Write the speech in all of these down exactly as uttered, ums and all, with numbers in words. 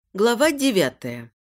Глава девятая.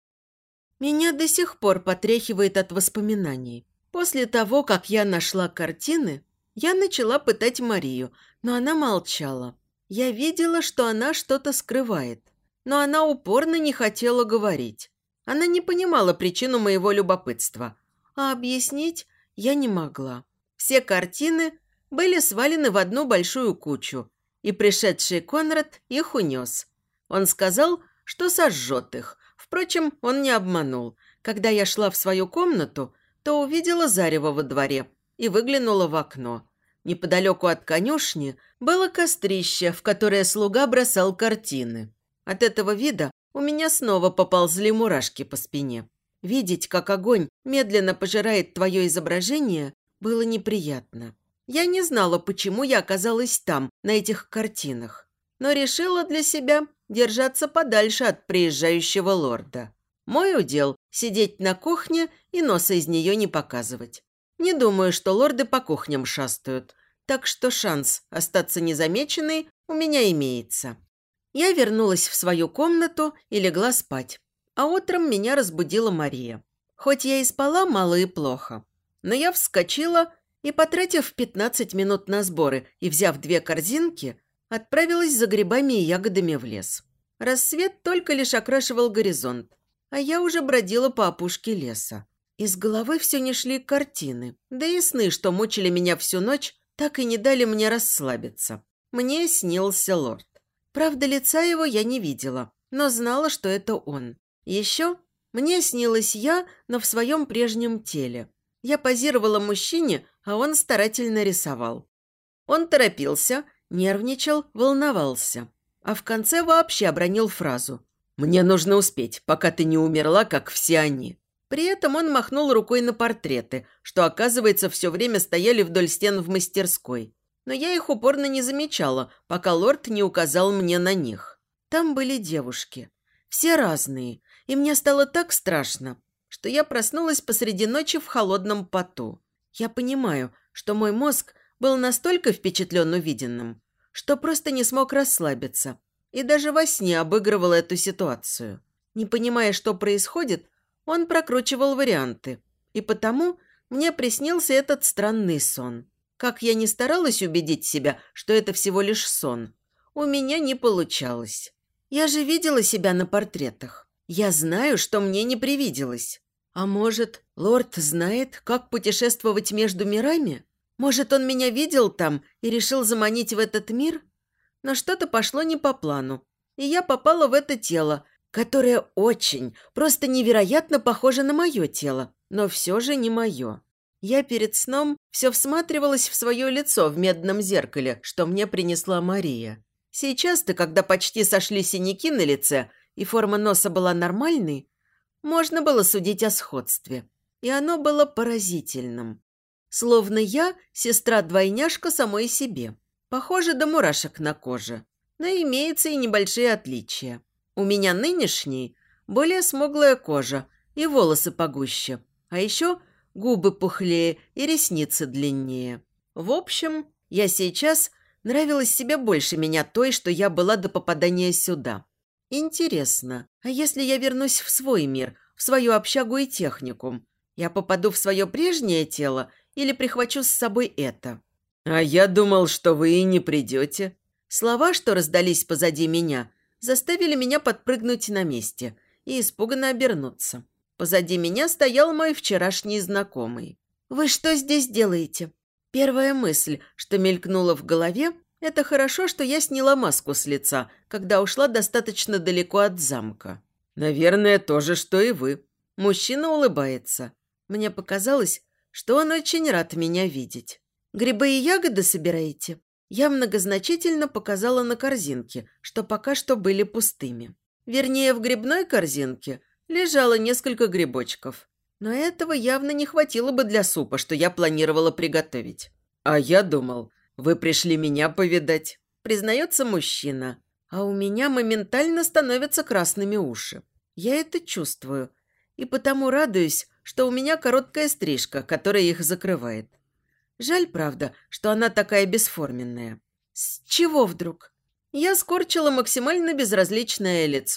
Меня до сих пор потряхивает от воспоминаний. После того, как я нашла картины, я начала пытать Марию, но она молчала. Я видела, что она что-то скрывает, но она упорно не хотела говорить. Она не понимала причину моего любопытства, а объяснить я не могла. Все картины были свалены в одну большую кучу, и пришедший Конрад их унес. Он сказал, что сожжет их. Впрочем, он не обманул. Когда я шла в свою комнату, то увидела зарево во дворе и выглянула в окно. Неподалеку от конюшни было кострище, в которое слуга бросал картины. От этого вида у меня снова поползли мурашки по спине. Видеть, как огонь медленно пожирает твое изображение, было неприятно. Я не знала, почему я оказалась там, на этих картинах, но решила для себя держаться подальше от приезжающего лорда. Мой удел – сидеть на кухне и носа из нее не показывать. Не думаю, что лорды по кухням шастают, так что шанс остаться незамеченной у меня имеется. Я вернулась в свою комнату и легла спать, а утром меня разбудила Мария. Хоть я и спала мало и плохо, но я вскочила и, потратив пятнадцать минут на сборы и взяв две корзинки, отправилась за грибами и ягодами в лес. Рассвет только лишь окрашивал горизонт, а я уже бродила по опушке леса. Из головы все не шли картины, да и сны, что мучили меня всю ночь, так и не дали мне расслабиться. Мне снился лорд. Правда, лица его я не видела, но знала, что это он. Еще мне снилась я, но в своем прежнем теле. Я позировала мужчине, а он старательно рисовал. Он торопился, нервничал, волновался. А в конце вообще обронил фразу: «Мне нужно успеть, пока ты не умерла, как все они». При этом он махнул рукой на портреты, что, оказывается, все время стояли вдоль стен в мастерской. Но я их упорно не замечала, пока лорд не указал мне на них. Там были девушки. Все разные. И мне стало так страшно, что я проснулась посреди ночи в холодном поту. Я понимаю, что мой мозг был настолько впечатлен увиденным, что просто не смог расслабиться. И даже во сне обыгрывал эту ситуацию. Не понимая, что происходит, он прокручивал варианты. И потому мне приснился этот странный сон. Как я ни старалась убедить себя, что это всего лишь сон, у меня не получалось. Я же видела себя на портретах. Я знаю, что мне не привиделось. А может, лорд знает, как путешествовать между мирами? Может, он меня видел там и решил заманить в этот мир? Но что-то пошло не по плану, и я попала в это тело, которое очень, просто невероятно похоже на мое тело, но все же не мое. Я перед сном все всматривалась в свое лицо в медном зеркале, что мне принесла Мария. Сейчас-то, когда почти сошли синяки на лице и форма носа была нормальной, можно было судить о сходстве. И оно было поразительным. Словно я сестра-двойняшка самой себе. Похоже до мурашек на коже. Но имеются и небольшие отличия. У меня нынешней более смуглая кожа и волосы погуще. А еще губы пухлее и ресницы длиннее. В общем, я сейчас нравилась себе больше меня той, что я была до попадания сюда. Интересно, а если я вернусь в свой мир, в свою общагу и техникум, я попаду в свое прежнее тело или прихвачу с собой это? «А я думал, что вы и не придете». Слова, что раздались позади меня, заставили меня подпрыгнуть на месте и испуганно обернуться. Позади меня стоял мой вчерашний знакомый. «Вы что здесь делаете?» Первая мысль, что мелькнула в голове, это хорошо, что я сняла маску с лица, когда ушла достаточно далеко от замка. «Наверное, то же, что и вы». Мужчина улыбается. Мне показалось, что он очень рад меня видеть. «Грибы и ягоды собираете?» Я многозначительно показала на корзинке, что пока что были пустыми. Вернее, в грибной корзинке лежало несколько грибочков. Но этого явно не хватило бы для супа, что я планировала приготовить. «А я думал, вы пришли меня повидать», – признается мужчина. А у меня моментально становятся красными уши. Я это чувствую. И потому радуюсь, что у меня короткая стрижка, которая их закрывает. Жаль, правда, что она такая бесформенная. С чего вдруг? Я скорчила максимально безразличное лицо.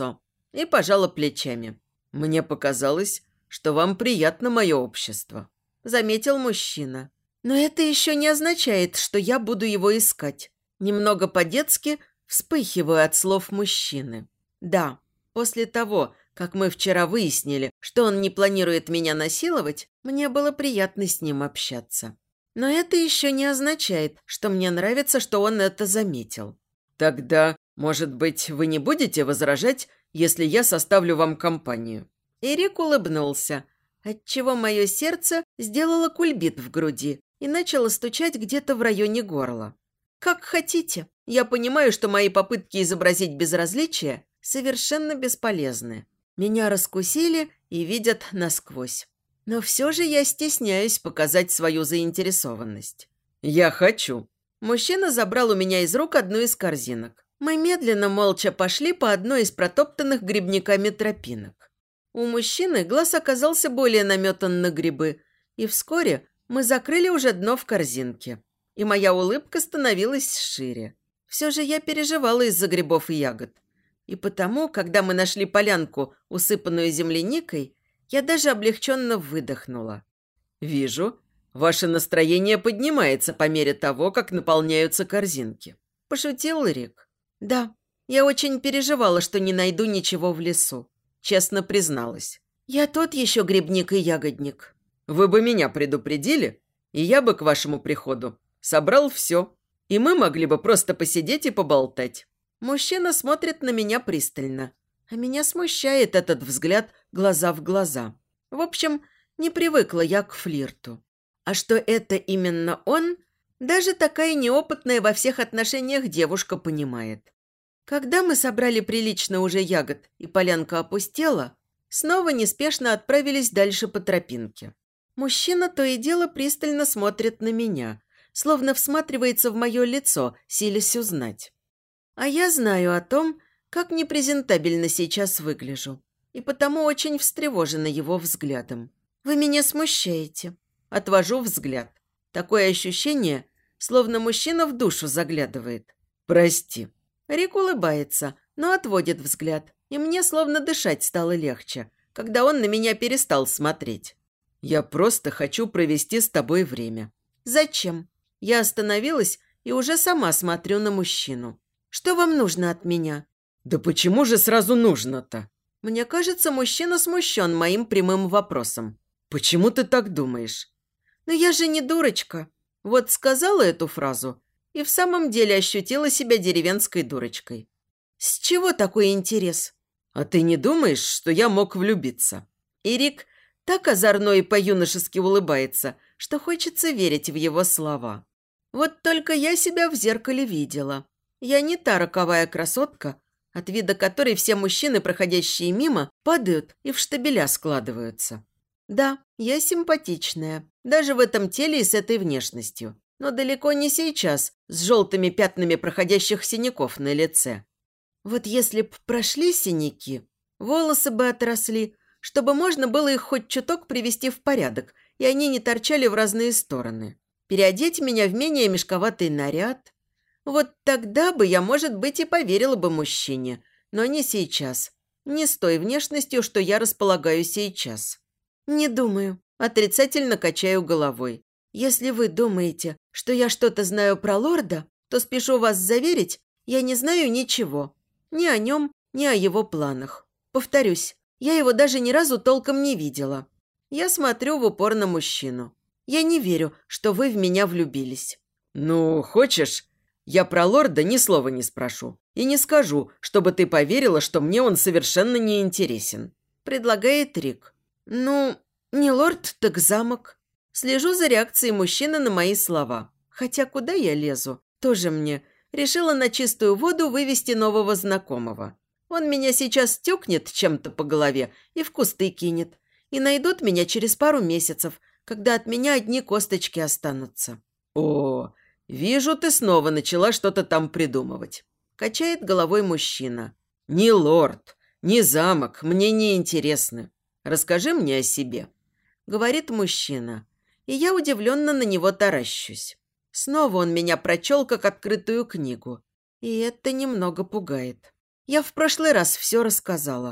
и пожала плечами. «Мне показалось, что вам приятно мое общество», – заметил мужчина. «Но это еще не означает, что я буду его искать». Немного по-детски вспыхиваю от слов мужчины. «Да, после того, как мы вчера выяснили, что он не планирует меня насиловать, мне было приятно с ним общаться. Но это еще не означает, что мне нравится, что он это заметил». «Тогда, может быть, вы не будете возражать, если я составлю вам компанию?» Эрик улыбнулся, отчего мое сердце сделало кульбит в груди и начало стучать где-то в районе горла. «Как хотите. Я понимаю, что мои попытки изобразить безразличие совершенно бесполезны. Меня раскусили и видят насквозь. Но все же я стесняюсь показать свою заинтересованность». «Я хочу». Мужчина забрал у меня из рук одну из корзинок. Мы медленно, молча пошли по одной из протоптанных грибниками тропинок. У мужчины глаз оказался более наметан на грибы, и вскоре мы закрыли уже дно в корзинке. И моя улыбка становилась шире. Все же я переживала из-за грибов и ягод. И потому, когда мы нашли полянку, усыпанную земляникой, я даже облегченно выдохнула. «Вижу, ваше настроение поднимается по мере того, как наполняются корзинки», – пошутил Рик. «Да, я очень переживала, что не найду ничего в лесу», – честно призналась. «Я тот еще грибник и ягодник». «Вы бы меня предупредили, и я бы к вашему приходу собрал все, и мы могли бы просто посидеть и поболтать». Мужчина смотрит на меня пристально, а меня смущает этот взгляд глаза в глаза. В общем, не привыкла я к флирту. А что это именно он, даже такая неопытная во всех отношениях девушка понимает. Когда мы собрали прилично уже ягод и полянка опустела, снова неспешно отправились дальше по тропинке. Мужчина то и дело пристально смотрит на меня, словно всматривается в мое лицо, силясь узнать. А я знаю о том, как непрезентабельно сейчас выгляжу, и потому очень встревожена его взглядом. «Вы меня смущаете». Отвожу взгляд. Такое ощущение, словно мужчина в душу заглядывает. «Прости». Рик улыбается, но отводит взгляд, и мне словно дышать стало легче, когда он на меня перестал смотреть. «Я просто хочу провести с тобой время». «Зачем?» Я остановилась и уже сама смотрю на мужчину. «Что вам нужно от меня?» «Да почему же сразу нужно-то?» Мне кажется, мужчина смущен моим прямым вопросом. «Почему ты так думаешь?» «Но я же не дурочка». Вот сказала эту фразу и в самом деле ощутила себя деревенской дурочкой. «С чего такой интерес?» «А ты не думаешь, что я мог влюбиться?» И Рик так озорно и по-юношески улыбается, что хочется верить в его слова. Вот только я себя в зеркале видела. Я не та роковая красотка, от вида которой все мужчины, проходящие мимо, падают и в штабеля складываются. Да, я симпатичная, даже в этом теле и с этой внешностью, но далеко не сейчас, с желтыми пятнами проходящих синяков на лице. Вот если б прошли синяки, волосы бы отросли, чтобы можно было их хоть чуток привести в порядок, и они не торчали в разные стороны. Переодеть меня в менее мешковатый наряд. Вот тогда бы я, может быть, и поверила бы мужчине, но не сейчас. Не с той внешностью, что я располагаю сейчас. Не думаю. Отрицательно качаю головой. Если вы думаете, что я что-то знаю про лорда, то спешу вас заверить, я не знаю ничего. Ни о нем, ни о его планах. Повторюсь, я его даже ни разу толком не видела. Я смотрю в упор на мужчину. Я не верю, что вы в меня влюбились. «Ну, хочешь, я про лорда ни слова не спрошу. И не скажу, чтобы ты поверила, что мне он совершенно не интересен», – предлагает Рик. «Ну, не лорд, так замок». Слежу за реакцией мужчины на мои слова. Хотя куда я лезу? Тоже мне. Решила на чистую воду вывести нового знакомого. Он меня сейчас стукнет чем-то по голове и в кусты кинет. И найдут меня через пару месяцев, когда от меня одни косточки останутся. «О, вижу, ты снова начала что-то там придумывать», – качает головой мужчина. «Ни лорд, ни замок мне не интересны. Расскажи мне о себе», – говорит мужчина. И я удивленно на него таращусь. Снова он меня прочел, как открытую книгу. И это немного пугает. Я в прошлый раз все рассказала.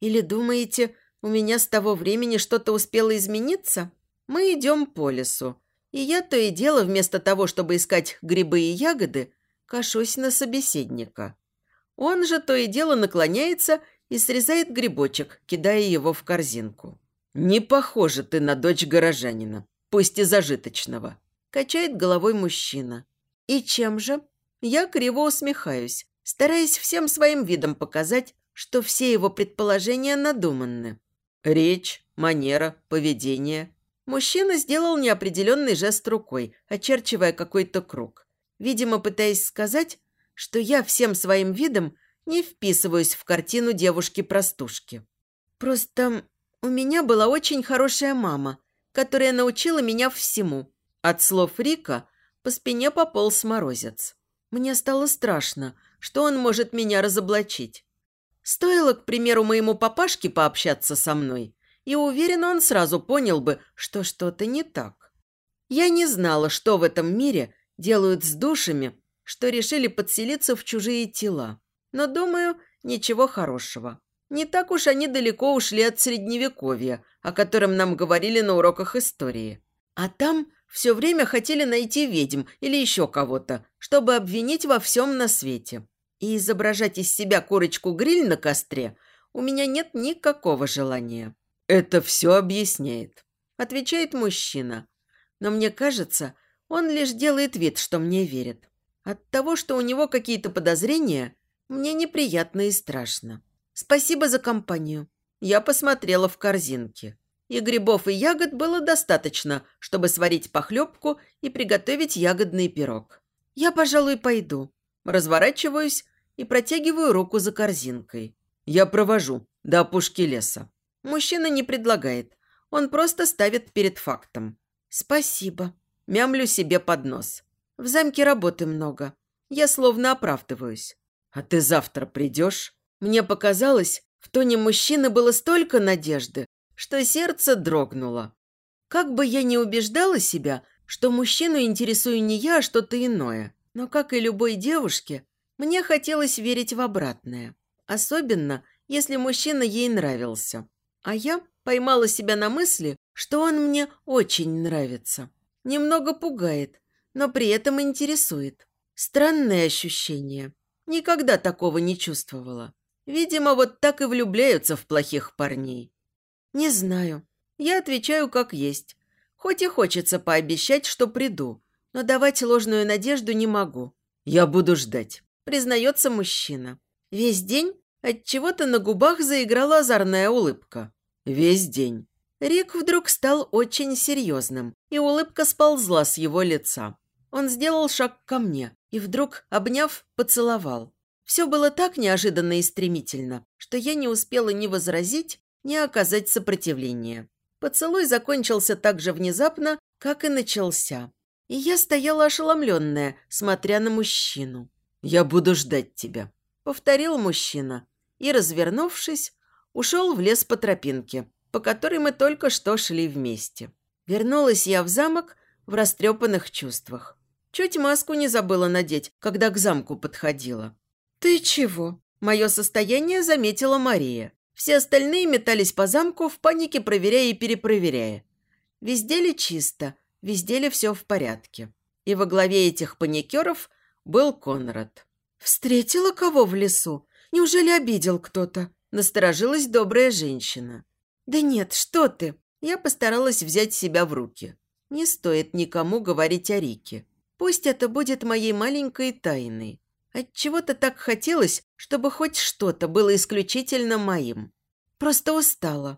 Или думаете, у меня с того времени что-то успело измениться? Мы идем по лесу, и я то и дело, вместо того, чтобы искать грибы и ягоды, кашусь на собеседника. Он же то и дело наклоняется и срезает грибочек, кидая его в корзинку. «Не похожа ты на дочь горожанина, пусть и зажиточного», – качает головой мужчина. «И чем же?» Я криво усмехаюсь, стараясь всем своим видом показать, что все его предположения надуманны. Речь, манера, поведение. Мужчина сделал неопределенный жест рукой, очерчивая какой-то круг. Видимо, пытаясь сказать, что я всем своим видом не вписываюсь в картину девушки-простушки. Просто у меня была очень хорошая мама, которая научила меня всему. От слов Рика по спине пополз морозец. Мне стало страшно, что он может меня разоблачить. Стоило, к примеру, моему папашке пообщаться со мной, и уверена, он сразу понял бы, что что-то не так. Я не знала, что в этом мире делают с душами, что решили подселиться в чужие тела. Но, думаю, ничего хорошего. Не так уж они далеко ушли от Средневековья, о котором нам говорили на уроках истории. А там все время хотели найти ведьм или еще кого-то, чтобы обвинить во всем на свете. И изображать из себя курочку-гриль на костре у меня нет никакого желания. «Это все объясняет», – отвечает мужчина. Но мне кажется, он лишь делает вид, что мне верит. От того, что у него какие-то подозрения, мне неприятно и страшно. Спасибо за компанию. Я посмотрела в корзинки. И грибов, и ягод было достаточно, чтобы сварить похлебку и приготовить ягодный пирог. Я, пожалуй, пойду. Разворачиваюсь и протягиваю руку за корзинкой. Я провожу до опушки леса. Мужчина не предлагает. Он просто ставит перед фактом. Спасибо. Мямлю себе под нос. В замке работы много. Я словно оправдываюсь. А ты завтра придешь? Мне показалось, в тоне мужчины было столько надежды, что сердце дрогнуло. Как бы я ни убеждала себя, что мужчину интересую не я, а что-то иное, но, как и любой девушке, мне хотелось верить в обратное. Особенно, если мужчина ей нравился. А я поймала себя на мысли, что он мне очень нравится. Немного пугает, но при этом интересует. Странное ощущение. Никогда такого не чувствовала. Видимо, вот так и влюбляются в плохих парней. Не знаю. Я отвечаю как есть. Хоть и хочется пообещать, что приду, но давать ложную надежду не могу. Я буду ждать, признается мужчина. Весь день отчего-то на губах заиграла озорная улыбка. Весь день. Рик вдруг стал очень серьезным, и улыбка сползла с его лица. Он сделал шаг ко мне и вдруг, обняв, поцеловал. Все было так неожиданно и стремительно, что я не успела ни возразить, ни оказать сопротивления. Поцелуй закончился так же внезапно, как и начался. И я стояла ошеломленная, смотря на мужчину. «Я буду ждать тебя», — повторил мужчина. И, развернувшись, ушел в лес по тропинке, по которой мы только что шли вместе. Вернулась я в замок в растрепанных чувствах. Чуть маску не забыла надеть, когда к замку подходила. «Ты чего?» Мое состояние заметила Мария. Все остальные метались по замку, в панике проверяя и перепроверяя. Везде ли чисто, везде ли все в порядке. И во главе этих паникеров был Конрад. «Встретила кого в лесу? Неужели обидел кто-то?» Насторожилась добрая женщина. «Да нет, что ты!» Я постаралась взять себя в руки. Не стоит никому говорить о Рике. Пусть это будет моей маленькой тайной. Отчего-то так хотелось, чтобы хоть что-то было исключительно моим. Просто устала.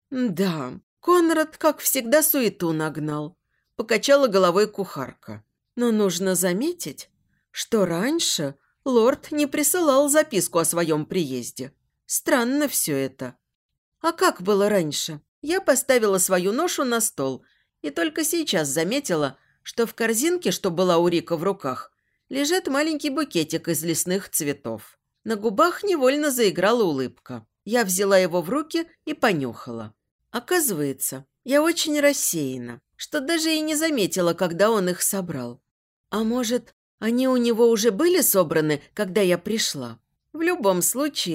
Да, Конрад, как всегда, суету нагнал. Покачала головой кухарка. Но нужно заметить, что раньше лорд не присылал записку о своем приезде. Странно все это. А как было раньше? Я поставила свою ношу на стол и только сейчас заметила, что в корзинке, что была у Рика в руках, лежит маленький букетик из лесных цветов. На губах невольно заиграла улыбка. Я взяла его в руки и понюхала. Оказывается, я очень рассеяна, что даже и не заметила, когда он их собрал. А может, они у него уже были собраны, когда я пришла? В любом случае,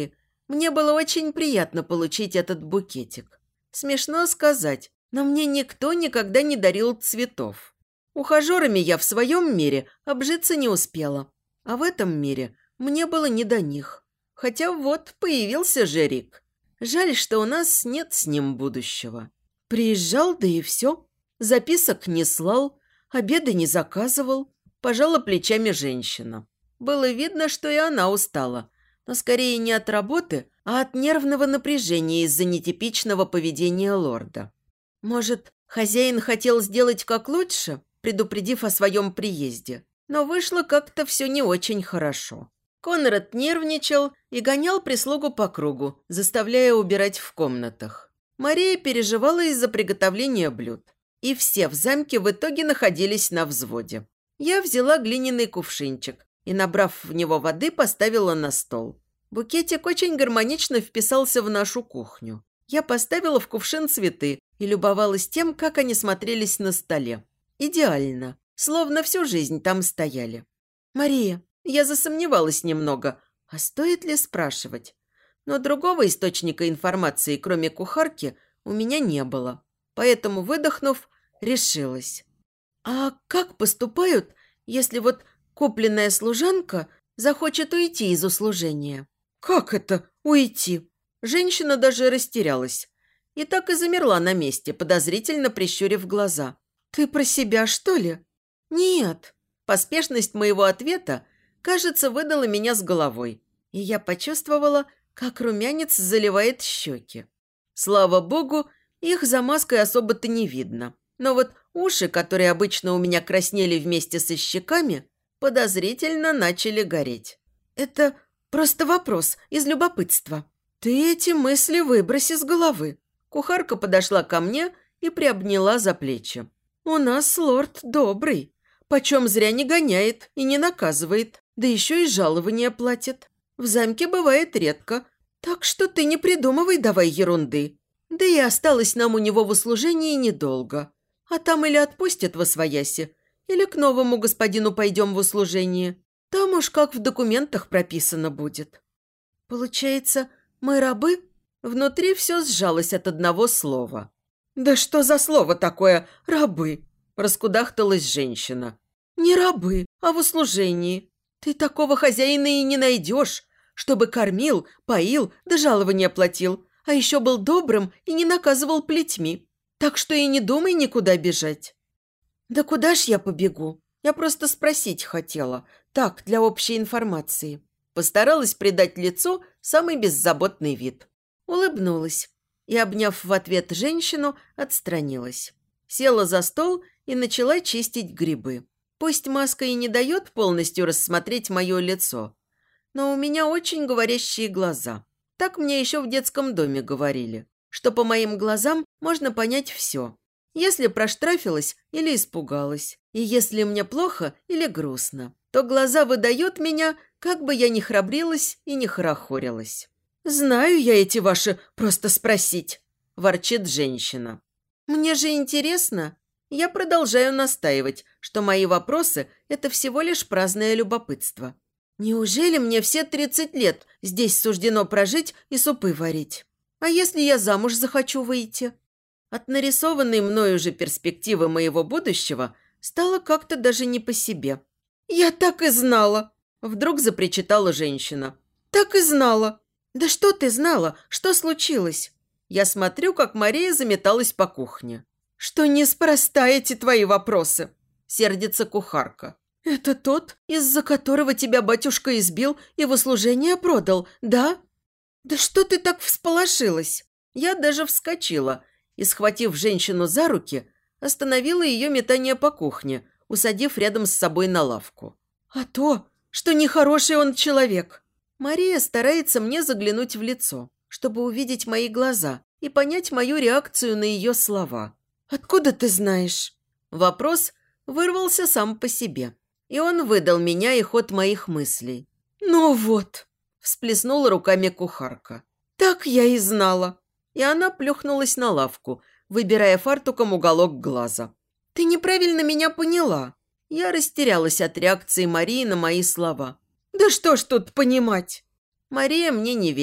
Мне было очень приятно получить этот букетик. Смешно сказать, но мне никто никогда не дарил цветов. Ухажерами я в своем мире обжиться не успела, а в этом мире мне было не до них. Хотя вот появился же Рик. Жаль, что у нас нет с ним будущего. Приезжал, да и все. Записок не слал, обеды не заказывал. Пожала плечами женщина. Было видно, что и она устала, но скорее не от работы, а от нервного напряжения из-за нетипичного поведения лорда. Может, хозяин хотел сделать как лучше, предупредив о своем приезде, но вышло как-то все не очень хорошо. Конрад нервничал и гонял прислугу по кругу, заставляя убирать в комнатах. Мария переживала из-за приготовления блюд. И все в замке в итоге находились на взводе. Я взяла глиняный кувшинчик и, набрав в него воды, поставила на стол. Букетик очень гармонично вписался в нашу кухню. Я поставила в кувшин цветы и любовалась тем, как они смотрелись на столе. Идеально, словно всю жизнь там стояли. «Мария, я засомневалась немного, а стоит ли спрашивать? Но другого источника информации, кроме кухарки, у меня не было. Поэтому, выдохнув, решилась. А как поступают, если вот купленная служанка захочет уйти из услужения? Как это уйти? Женщина даже растерялась. И так и замерла на месте, подозрительно прищурив глаза. Ты про себя, что ли? Нет. Поспешность моего ответа, кажется, выдала меня с головой. И я почувствовала, как румянец заливает щеки. Слава богу, их за маской особо-то не видно. Но вот уши, которые обычно у меня краснели вместе со щеками, подозрительно начали гореть. Это просто вопрос из любопытства. Ты эти мысли выброси с головы. Кухарка подошла ко мне и приобняла за плечи. У нас лорд добрый, почем зря не гоняет и не наказывает, да еще и жалования платит. В замке бывает редко, так что ты не придумывай давай ерунды. Да и осталось нам у него в услужении недолго. А там или отпустят восвояси, или к новому господину пойдем в услужение. Там уж как в документах прописано будет. Получается, мы рабы? Внутри все сжалось от одного слова. «Да что за слово такое «рабы»?» – раскудахталась женщина. «Не рабы, а в услужении. Ты такого хозяина и не найдешь, чтобы кормил, поил, да жалования платил, а еще был добрым и не наказывал плетьми. Так что и не думай никуда бежать». «Да куда ж я побегу? Я просто спросить хотела. Так, для общей информации». Постаралась придать лицу самый беззаботный вид. Улыбнулась и, обняв в ответ женщину, отстранилась. Села за стол и начала чистить грибы. Пусть маска и не дает полностью рассмотреть мое лицо, но у меня очень говорящие глаза. Так мне еще в детском доме говорили, что по моим глазам можно понять все. Если проштрафилась или испугалась, и если мне плохо или грустно, то глаза выдают меня, как бы я ни храбрилась и не хорохорилась. «Знаю я эти ваши «просто спросить», – ворчит женщина. «Мне же интересно». Я продолжаю настаивать, что мои вопросы – это всего лишь праздное любопытство. Неужели мне все тридцать лет здесь суждено прожить и супы варить? А если я замуж захочу выйти? От нарисованной мною же перспективы моего будущего стало как-то даже не по себе. «Я так и знала!» – вдруг запричитала женщина. «Так и знала!» «Да что ты знала? Что случилось?» Я смотрю, как Мария заметалась по кухне. «Что неспроста эти твои вопросы?» – сердится кухарка. «Это тот, из-за которого тебя батюшка избил и в услужение продал, да?» «Да что ты так всполошилась?» Я даже вскочила и, схватив женщину за руки, остановила ее метание по кухне, усадив рядом с собой на лавку. «А то, что нехороший он человек!» Мария старается мне заглянуть в лицо, чтобы увидеть мои глаза и понять мою реакцию на ее слова. «Откуда ты знаешь?» Вопрос вырвался сам по себе, и он выдал меня и ход моих мыслей. «Ну вот!» – всплеснула руками кухарка. «Так я и знала!» И она плюхнулась на лавку, выбирая фартуком уголок глаза. «Ты неправильно меня поняла!» Я растерялась от реакции Марии на мои слова. «Да что ж тут понимать?» Мария мне не верит,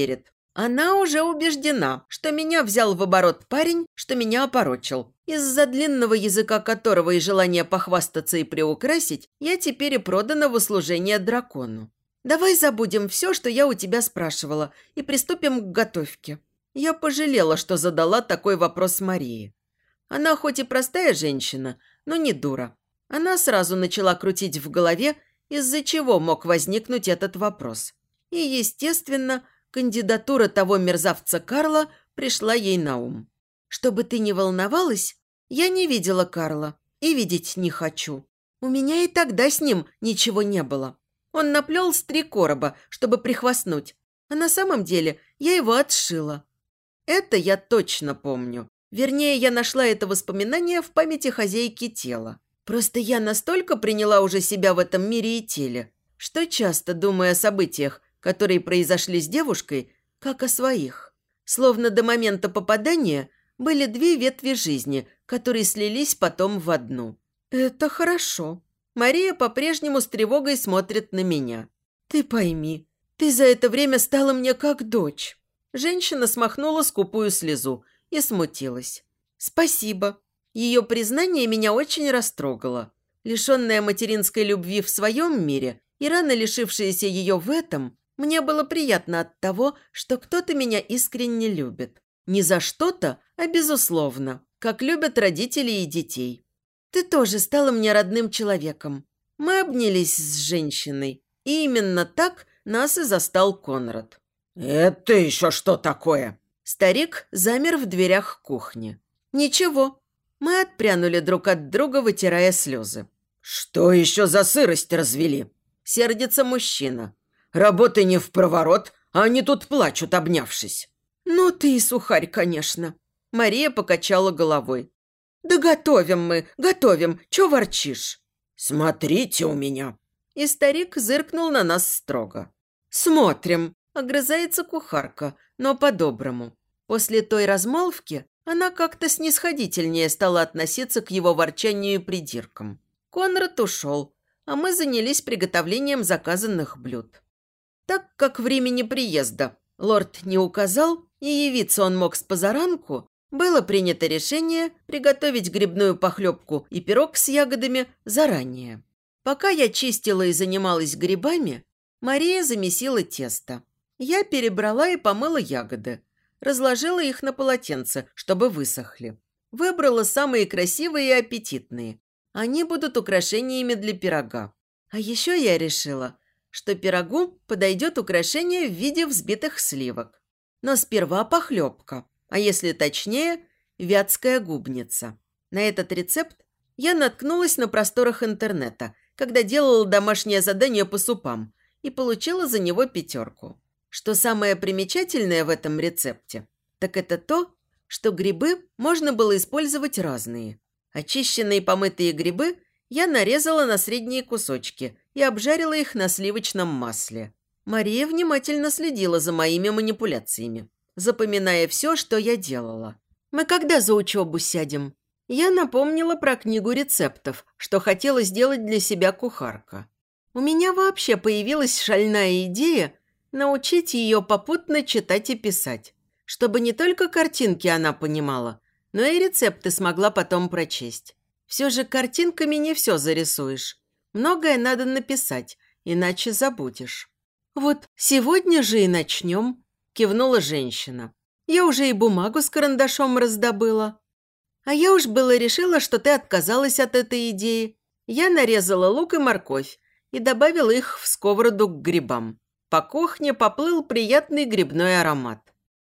Она уже убеждена, что меня взял в оборот парень, что меня опорочил. Из-за длинного языка которого и желания похвастаться и приукрасить, я теперь и продана в услужение дракону. Давай забудем все, что я у тебя спрашивала, и приступим к готовке. Я пожалела, что задала такой вопрос Марии. Она хоть и простая женщина, но не дура. Она сразу начала крутить в голове, из-за чего мог возникнуть этот вопрос. И, естественно, кандидатура того мерзавца Карла пришла ей на ум. Чтобы ты не волновалась, я не видела Карла и видеть не хочу. У меня и тогда с ним ничего не было. Он наплел с три короба, чтобы прихвастнуть, а на самом деле я его отшила. Это я точно помню. Вернее, я нашла это воспоминание в памяти хозяйки тела. Просто я настолько приняла уже себя в этом мире и теле, что часто думаю о событиях, которые произошли с девушкой, как о своих. Словно до момента попадания были две ветви жизни, которые слились потом в одну. Это хорошо. Мария по-прежнему с тревогой смотрит на меня. Ты пойми, ты за это время стала мне как дочь. Женщина смахнула скупую слезу и смутилась. Спасибо. Ее признание меня очень растрогало. Лишенная материнской любви в своем мире и рано лишившаяся ее в этом, мне было приятно от того, что кто-то меня искренне любит. Не за что-то, а безусловно, как любят родители и детей. Ты тоже стала мне родным человеком. Мы обнялись с женщиной, и именно так нас и застал Конрад. «Это еще что такое?» Старик замер в дверях кухни. «Ничего». Мы отпрянули друг от друга, вытирая слезы. «Что еще за сырость развели?» Сердится мужчина. «Работы не впроворот, а они тут плачут, обнявшись». «Ну ты и сухарь, конечно». Мария покачала головой. «Да готовим мы, готовим. Чё ворчишь?» «Смотрите у меня». И старик зыркнул на нас строго. «Смотрим», – огрызается кухарка, но по-доброму. После той размолвки она как-то снисходительнее стала относиться к его ворчанию и придиркам. Конрад ушел, а мы занялись приготовлением заказанных блюд. Так как времени приезда лорд не указал, и явиться он мог с позаранку, было принято решение приготовить грибную похлебку и пирог с ягодами заранее. Пока я чистила и занималась грибами, Мария замесила тесто. Я перебрала и помыла ягоды, разложила их на полотенце, чтобы высохли. Выбрала самые красивые и аппетитные. Они будут украшениями для пирога. А еще я решила, что пирогу подойдет украшение в виде взбитых сливок. Но сперва похлебка, а если точнее, вятская губница. На этот рецепт я наткнулась на просторах интернета, когда делала домашнее задание по супам и получила за него пятерку. Что самое примечательное в этом рецепте, так это то, что грибы можно было использовать разные. Очищенные помытые грибы я нарезала на средние кусочки и обжарила их на сливочном масле. Мария внимательно следила за моими манипуляциями, запоминая все, что я делала. «Мы когда за учебу сядем?» Я напомнила про книгу рецептов, что хотела сделать для себя кухарка. У меня вообще появилась шальная идея научить ее попутно читать и писать, чтобы не только картинки она понимала, но и рецепты смогла потом прочесть. Все же картинками не все зарисуешь. Многое надо написать, иначе забудешь. «Вот сегодня же и начнем», – кивнула женщина. «Я уже и бумагу с карандашом раздобыла». «А я уж было решила, что ты отказалась от этой идеи». Я нарезала лук и морковь и добавила их в сковороду к грибам. По кухне поплыл приятный грибной аромат.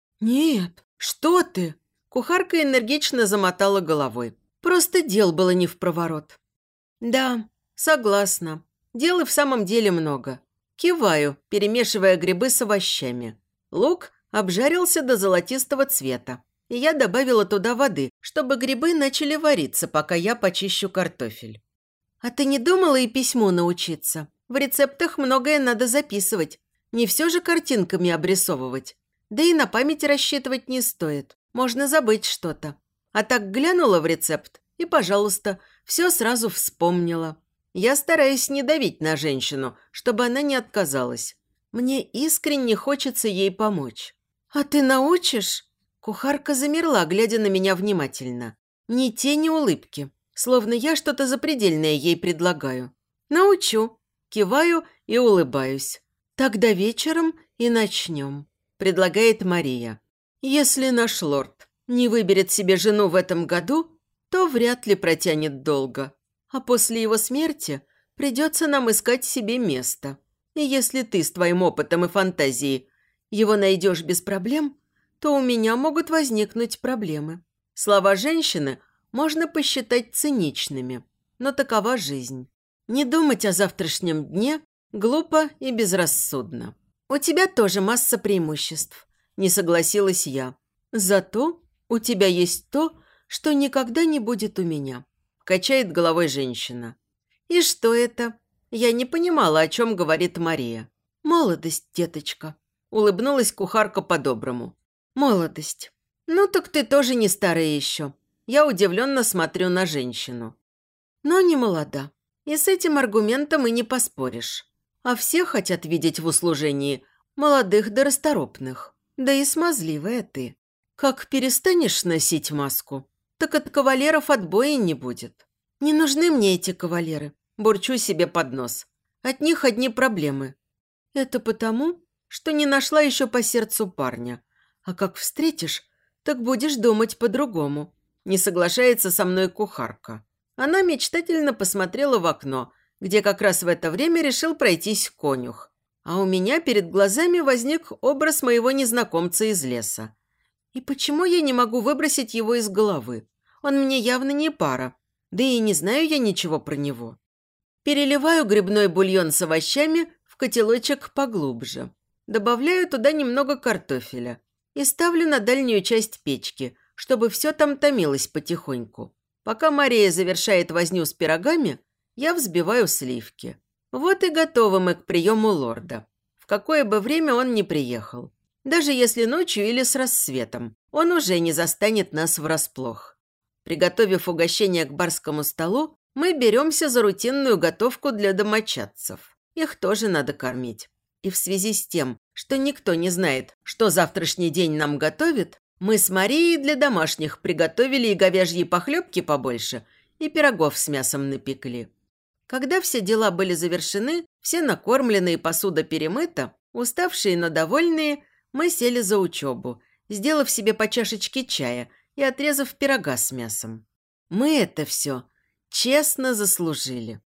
«Нет, что ты?» Кухарка энергично замотала головой. «Просто дел было не впроворот». «Да, согласна. Дел и в самом деле много». Киваю, перемешивая грибы с овощами. Лук обжарился до золотистого цвета, и я добавила туда воды, чтобы грибы начали вариться, пока я почищу картофель. «А ты не думала и письму научиться? В рецептах многое надо записывать. Не все же картинками обрисовывать. Да и на память рассчитывать не стоит. Можно забыть что-то. А так глянула в рецепт и, пожалуйста, все сразу вспомнила. Я стараюсь не давить на женщину, чтобы она не отказалась. Мне искренне хочется ей помочь. «А ты научишь?» Кухарка замерла, глядя на меня внимательно. Ни тени улыбки, словно я что-то запредельное ей предлагаю. «Научу». Киваю и улыбаюсь. «Тогда вечером и начнем», – предлагает Мария. «Если наш лорд не выберет себе жену в этом году, то вряд ли протянет долго. А после его смерти придется нам искать себе место. И если ты с твоим опытом и фантазией его найдешь без проблем, то у меня могут возникнуть проблемы». Слова женщины можно посчитать циничными, но такова жизнь. Не думать о завтрашнем дне глупо и безрассудно. «У тебя тоже масса преимуществ», – не согласилась я. «Зато у тебя есть то, что никогда не будет у меня», – качает головой женщина. «И что это?» Я не понимала, о чем говорит Мария. «Молодость, деточка», – улыбнулась кухарка по-доброму. «Молодость. Ну так ты тоже не старая еще». Я удивленно смотрю на женщину. Но не молода. И с этим аргументом и не поспоришь. А все хотят видеть в услужении молодых да расторопных. Да и смазливая ты. Как перестанешь носить маску, так от кавалеров отбоя не будет. Не нужны мне эти кавалеры. Бурчу себе под нос. От них одни проблемы. Это потому, что не нашла еще по сердцу парня. А как встретишь, так будешь думать по-другому. Не соглашается со мной кухарка. Она мечтательно посмотрела в окно, где как раз в это время решил пройтись конюх. А у меня перед глазами возник образ моего незнакомца из леса. И почему я не могу выбросить его из головы? Он мне явно не пара, да и не знаю я ничего про него. Переливаю грибной бульон с овощами в котелочек поглубже. Добавляю туда немного картофеля и ставлю на дальнюю часть печки, чтобы все там томилось потихоньку. Пока Мария завершает возню с пирогами, я взбиваю сливки. Вот и готовы мы к приему лорда. В какое бы время он ни приехал. Даже если ночью или с рассветом, он уже не застанет нас врасплох. Приготовив угощение к барскому столу, мы беремся за рутинную готовку для домочадцев. Их тоже надо кормить. И в связи с тем, что никто не знает, что завтрашний день нам готовит, мы с Марией для домашних приготовили и говяжьи похлебки побольше, и пирогов с мясом напекли. Когда все дела были завершены, все накормлены и посуда перемыта, уставшие, но довольные, мы сели за учебу, сделав себе по чашечке чая и отрезав пирога с мясом. Мы это все честно заслужили.